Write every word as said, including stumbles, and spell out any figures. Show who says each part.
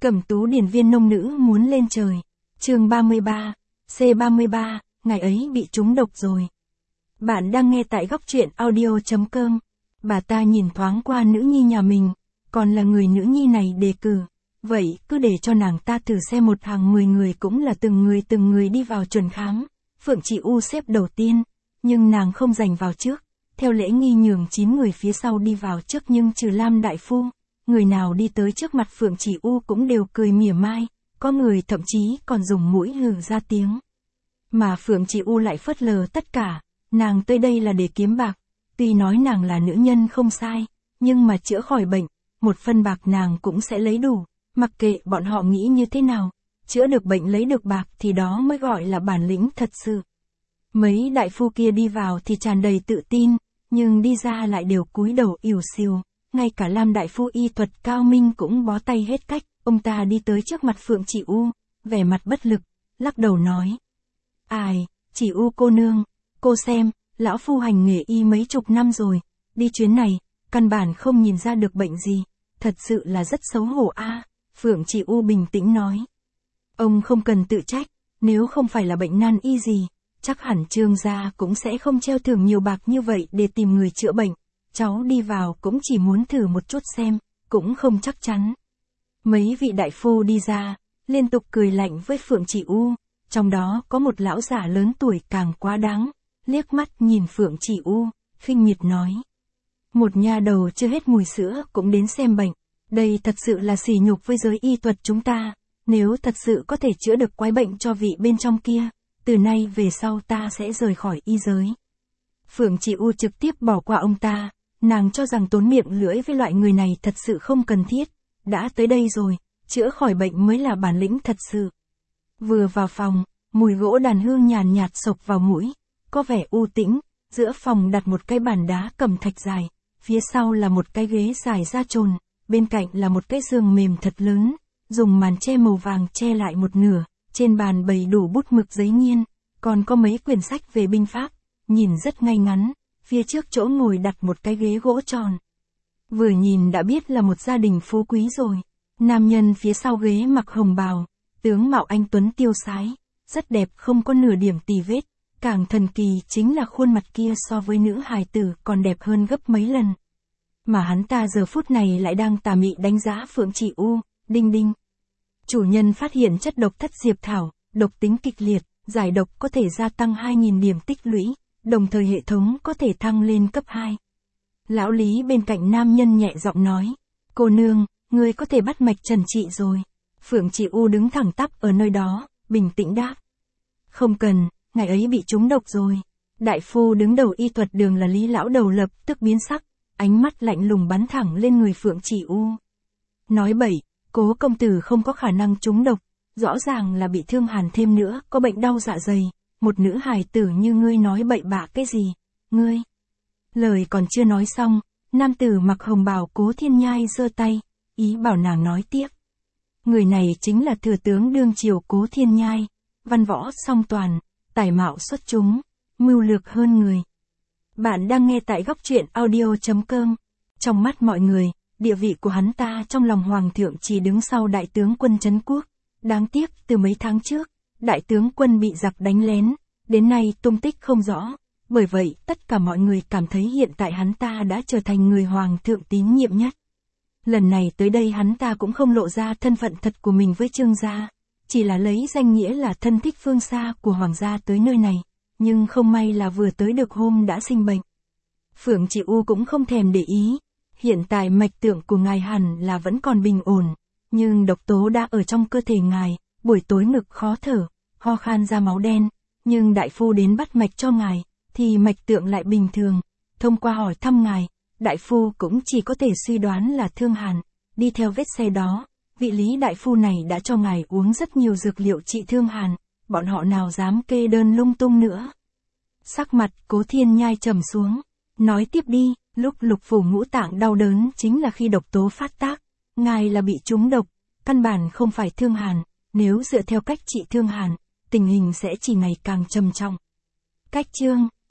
Speaker 1: Cẩm Tú điển viên nông nữ muốn lên trời. Chương ba mươi ba, C ba mươi ba, ngày ấy bị trúng độc rồi. Bạn đang nghe tại góc truyện audio chấm com. Bà ta nhìn thoáng qua nữ nhi nhà mình, còn là người nữ nhi này đề cử. Vậy cứ để cho nàng ta thử xem một hàng mười người cũng là từng người từng người đi vào chuẩn khám. Phượng Chỉ U xếp đầu tiên, nhưng nàng không giành vào trước. Theo lễ nghi nhường chín người phía sau đi vào trước, nhưng trừ Lam đại phu, người nào đi tới trước mặt Phượng Chỉ U cũng đều cười mỉa mai, có người thậm chí còn dùng mũi hừ ra tiếng. Mà Phượng Chỉ U lại phớt lờ tất cả, nàng tới đây là để kiếm bạc, tuy nói nàng là nữ nhân không sai, nhưng mà chữa khỏi bệnh, một phân bạc nàng cũng sẽ lấy đủ, mặc kệ bọn họ nghĩ như thế nào, chữa được bệnh lấy được bạc thì đó mới gọi là bản lĩnh thật sự. Mấy đại phu kia đi vào thì tràn đầy tự tin, nhưng đi ra lại đều cúi đầu ỉu xìu, ngay cả Lam đại phu y thuật cao minh cũng bó tay hết cách. Ông ta đi tới trước mặt Phượng Chỉ U, vẻ mặt bất lực, lắc đầu nói: "Ai, Chỉ U cô nương, cô xem, lão phu hành nghề y mấy chục năm rồi, đi chuyến này, căn bản không nhìn ra được bệnh gì, thật sự là rất xấu hổ a." À. Phượng Chỉ U bình tĩnh nói: "Ông không cần tự trách, nếu không phải là bệnh nan y gì, chắc hẳn Trương gia cũng sẽ không treo thưởng nhiều bạc như vậy để tìm người chữa bệnh, cháu đi vào cũng chỉ muốn thử một chút xem, cũng không chắc chắn." Mấy vị đại phu đi ra, liên tục cười lạnh với Phượng Chỉ U, trong đó có một lão giả lớn tuổi càng quá đáng, liếc mắt nhìn Phượng Chỉ U, khinh miệt nói: "Một nha đầu chưa hết mùi sữa cũng đến xem bệnh, đây thật sự là sỉ nhục với giới y thuật chúng ta, nếu thật sự có thể chữa được quái bệnh cho vị bên trong kia, từ nay về sau ta sẽ rời khỏi y giới." Phượng Chỉ U trực tiếp bỏ qua ông ta, nàng cho rằng tốn miệng lưỡi với loại người này thật sự không cần thiết, đã tới đây rồi, chữa khỏi bệnh mới là bản lĩnh thật sự. Vừa vào phòng, mùi gỗ đàn hương nhàn nhạt xộc vào mũi, có vẻ u tĩnh, giữa phòng đặt một cái bàn đá cẩm thạch dài, phía sau là một cái ghế dài da trồn, bên cạnh là một cái giường mềm thật lớn, dùng màn che màu vàng che lại một nửa, trên bàn bày đủ bút mực giấy nghiên, còn có mấy quyển sách về binh pháp, nhìn rất ngay ngắn, phía trước chỗ ngồi đặt một cái ghế gỗ tròn. Vừa nhìn đã biết là một gia đình phú quý rồi. Nam nhân phía sau ghế mặc hồng bào, tướng mạo anh tuấn tiêu sái, rất đẹp không có nửa điểm tì vết, càng thần kỳ chính là khuôn mặt kia so với nữ hài tử còn đẹp hơn gấp mấy lần. Mà hắn ta giờ phút này lại đang tà mị đánh giá Phượng Chỉ U, đinh đinh. Chủ nhân phát hiện chất độc thất diệp thảo, độc tính kịch liệt, giải độc có thể gia tăng hai nghìn điểm tích lũy, đồng thời hệ thống có thể thăng lên cấp hai. Lão Lý bên cạnh nam nhân nhẹ giọng nói: "Cô nương, ngươi có thể bắt mạch trần trị rồi." Phượng Chỉ U đứng thẳng tắp ở nơi đó, bình tĩnh đáp: "Không cần, ngày ấy bị trúng độc rồi." Đại phu đứng đầu y thuật đường là Lý lão đầu lập tức biến sắc, ánh mắt lạnh lùng bắn thẳng lên người Phượng Chỉ U. "Nói bậy, Cố công tử không có khả năng trúng độc, rõ ràng là bị thương hàn thêm nữa, có bệnh đau dạ dày, một nữ hài tử như ngươi nói bậy bạ cái gì, ngươi." Lời còn chưa nói xong, nam tử mặc hồng bào Cố Thiên Nhai giơ tay, ý bảo nàng nói tiếp. Người này chính là thừa tướng đương triều Cố Thiên Nhai, văn võ song toàn, tài mạo xuất chúng, mưu lược hơn người. Bạn đang nghe tại góc truyện audio chấm com. Trong mắt mọi người, địa vị của hắn ta trong lòng hoàng thượng chỉ đứng sau đại tướng quân trấn quốc. Đáng tiếc từ mấy tháng trước, đại tướng quân bị giặc đánh lén, đến nay tung tích không rõ. Bởi vậy, tất cả mọi người cảm thấy hiện tại hắn ta đã trở thành người hoàng thượng tín nhiệm nhất. Lần này tới đây hắn ta cũng không lộ ra thân phận thật của mình với Trương gia, chỉ là lấy danh nghĩa là thân thích phương xa của hoàng gia tới nơi này, nhưng không may là vừa tới được hôm đã sinh bệnh. Phượng Chỉ U cũng không thèm để ý, hiện tại mạch tượng của ngài hẳn là vẫn còn bình ổn, nhưng độc tố đã ở trong cơ thể ngài, buổi tối ngực khó thở, ho khan ra máu đen, nhưng đại phu đến bắt mạch cho ngài, thì mạch tượng lại bình thường. Thông qua hỏi thăm ngài, đại phu cũng chỉ có thể suy đoán là thương hàn. Đi theo vết xe đó, vị Lý đại phu này đã cho ngài uống rất nhiều dược liệu trị thương hàn, bọn họ nào dám kê đơn lung tung nữa. Sắc mặt Cố Thiên Nhai trầm xuống, nói tiếp đi. Lúc lục phủ ngũ tạng đau đớn chính là khi độc tố phát tác, ngài là bị trúng độc, căn bản không phải thương hàn, nếu dựa theo cách trị thương hàn, tình hình sẽ chỉ ngày càng trầm trọng. Cách chương